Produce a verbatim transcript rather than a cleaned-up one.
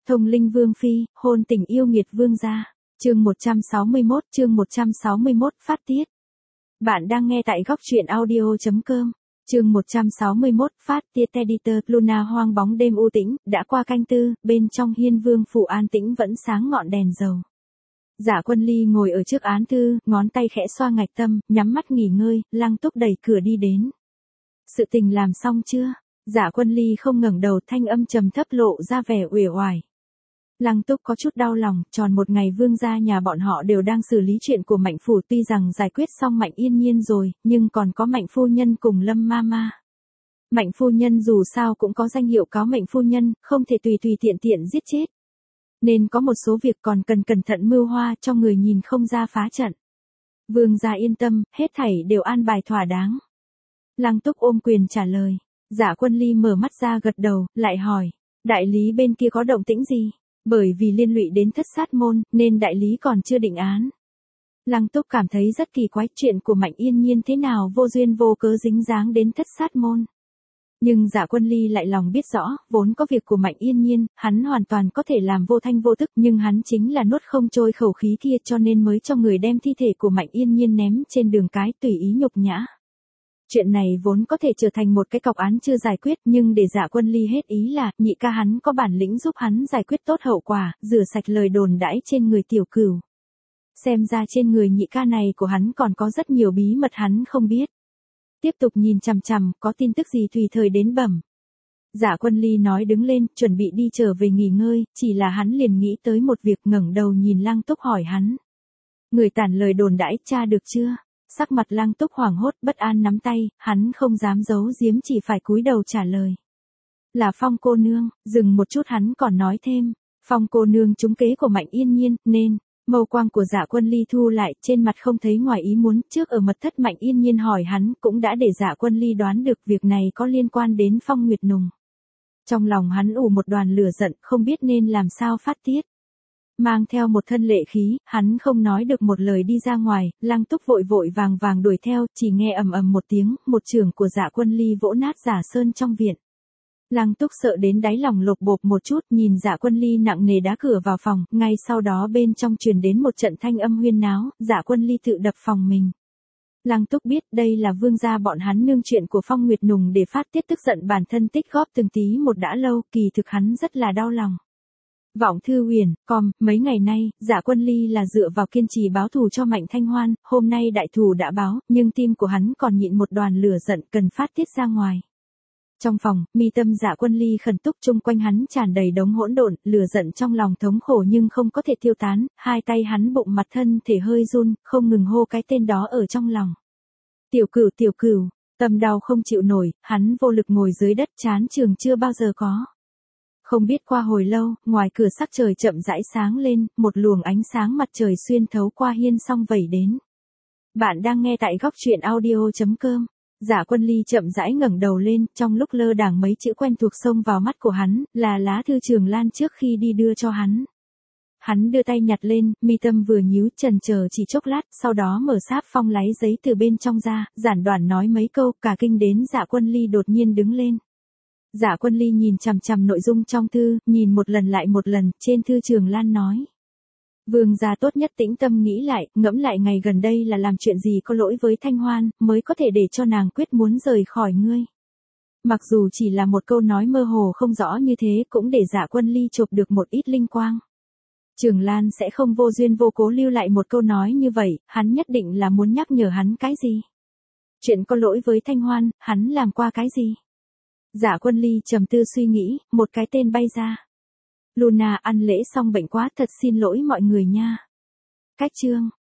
Thông linh vương phi, hôn tình yêu nghiệt vương gia. Chương một trăm sáu mươi mốt, chương một trăm sáu mươi mốt phát tiết. Bạn đang nghe tại góc truyện audio chấm com. Chương một trăm sáu mươi mốt phát tiết editor. Luna hoang bóng đêm u tĩnh, đã qua canh tư, bên trong hiên vương phủ an tĩnh vẫn sáng ngọn đèn dầu. Dạ Quân Ly ngồi ở trước án thư, ngón tay khẽ xoa ngạch tâm, nhắm mắt nghỉ ngơi. Lăng Túc đẩy cửa đi đến. Sự tình làm xong chưa? Dạ Quân Ly không ngẩng đầu, thanh âm trầm thấp lộ ra vẻ uể oải. Lăng Túc có chút đau lòng, tròn một ngày vương gia nhà bọn họ đều đang xử lý chuyện của Mạnh phủ, tuy rằng giải quyết xong Mạnh Yên Nhiên rồi, nhưng còn có Mạnh phu nhân cùng Lâm ma ma. Mạnh phu nhân dù sao cũng có danh hiệu cáo mệnh phu nhân, không thể tùy tùy tiện tiện giết chết. Nên có một số việc còn cần cẩn thận mưu hoa, cho người nhìn không ra phá trận. Vương gia yên tâm, hết thảy đều an bài thỏa đáng. Lăng Túc ôm quyền trả lời. Dạ Quân Ly mở mắt ra gật đầu, lại hỏi, đại lý bên kia có động tĩnh gì? Bởi vì liên lụy đến Thất Sát môn, nên đại lý còn chưa định án. Lăng Túc cảm thấy rất kỳ quái, chuyện của Mạnh Yên Nhiên thế nào vô duyên vô cớ dính dáng đến Thất Sát môn. Nhưng Dạ Quân Ly lại lòng biết rõ, vốn có việc của Mạnh Yên Nhiên, hắn hoàn toàn có thể làm vô thanh vô tức, nhưng hắn chính là nuốt không trôi khẩu khí kia, cho nên mới cho người đem thi thể của Mạnh Yên Nhiên ném trên đường cái tùy ý nhục nhã. Chuyện này vốn có thể trở thành một cái cọc án chưa giải quyết, nhưng để Dạ Quân Ly hết ý là, nhị ca hắn có bản lĩnh giúp hắn giải quyết tốt hậu quả, rửa sạch lời đồn đãi trên người tiểu cửu. Xem ra trên người nhị ca này của hắn còn có rất nhiều bí mật hắn không biết. Tiếp tục nhìn chằm chằm, có tin tức gì tùy thời đến bẩm. Dạ Quân Ly nói đứng lên, chuẩn bị đi trở về nghỉ ngơi, chỉ là hắn liền nghĩ tới một việc, ngẩng đầu nhìn Lăng Túc hỏi hắn. Người tản lời đồn đãi, tra được chưa? Sắc mặt Lăng Túc hoảng hốt, bất an nắm tay, hắn không dám giấu giếm, chỉ phải cúi đầu trả lời. Là Phong cô nương. Dừng một chút hắn còn nói thêm, Phong cô nương trúng kế của Mạnh Yên Nhiên, nên, mâu quang của Dạ Quân Ly thu lại, trên mặt không thấy ngoài ý muốn, trước ở mật thất Mạnh Yên Nhiên hỏi hắn, cũng đã để Dạ Quân Ly đoán được việc này có liên quan đến Phong Nguyệt Nùng. Trong lòng hắn ù một đoàn lửa giận, không biết nên làm sao phát tiết. Mang theo một thân lệ khí, hắn không nói được một lời đi ra ngoài, Lăng Túc vội vội vàng vàng đuổi theo, chỉ nghe ầm ầm một tiếng, một chưởng của Dạ Quân Ly vỗ nát giả sơn trong viện. Lăng Túc sợ đến đáy lòng lột bột một chút, nhìn Dạ Quân Ly nặng nề đá cửa vào phòng, ngay sau đó bên trong truyền đến một trận thanh âm huyên náo, Dạ Quân Ly tự đập phòng mình. Lăng Túc biết đây là vương gia bọn hắn nương chuyện của Phong Nguyệt Nùng để phát tiết tức giận bản thân tích góp từng tí một đã lâu, kỳ thực hắn rất là đau lòng. Vọng Thư Huyền, com, mấy ngày nay, Dạ Quân Ly là dựa vào kiên trì báo thù cho Mạnh Thanh Hoan, hôm nay đại thù đã báo, nhưng tim của hắn còn nhịn một đoàn lửa giận cần phát tiết ra ngoài. Trong phòng, mi tâm Dạ Quân Ly khẩn túc, chung quanh hắn tràn đầy đống hỗn độn, lửa giận trong lòng thống khổ nhưng không có thể tiêu tán, hai tay hắn bụng mặt thân thể hơi run, không ngừng hô cái tên đó ở trong lòng. Tiểu Cửu, Tiểu Cửu, tâm đau không chịu nổi, hắn vô lực ngồi dưới đất, chán trường chưa bao giờ có. Không biết qua hồi lâu, ngoài cửa sắc trời chậm rãi sáng lên, một luồng ánh sáng mặt trời xuyên thấu qua hiên song vẩy đến. Bạn đang nghe tại góc truyện audio chấm com. Dạ Quân Ly chậm rãi ngẩng đầu lên, trong lúc lơ đãng mấy chữ quen thuộc xông vào mắt của hắn, là lá thư Trường Lan trước khi đi đưa cho hắn. Hắn đưa tay nhặt lên, mi tâm vừa nhíu, chần chờ chỉ chốc lát, sau đó mở sáp phong láy giấy từ bên trong ra, giản đoạn nói mấy câu, cả kinh đến Dạ Quân Ly đột nhiên đứng lên. Dạ Quân Ly nhìn chằm chằm nội dung trong thư, nhìn một lần lại một lần, trên thư Trường Lan nói. Vương gia tốt nhất tĩnh tâm nghĩ lại, ngẫm lại ngày gần đây là làm chuyện gì có lỗi với Thanh Hoan, mới có thể để cho nàng quyết muốn rời khỏi ngươi. Mặc dù chỉ là một câu nói mơ hồ không rõ như thế, cũng để Dạ Quân Ly chộp được một ít linh quang. Trường Lan sẽ không vô duyên vô cố lưu lại một câu nói như vậy, hắn nhất định là muốn nhắc nhở hắn cái gì. Chuyện có lỗi với Thanh Hoan, hắn làm qua cái gì? Dạ Quân Ly trầm tư suy nghĩ, một cái tên bay ra. Luna ăn lễ xong bệnh quá, thật xin lỗi mọi người nha. Cách chương.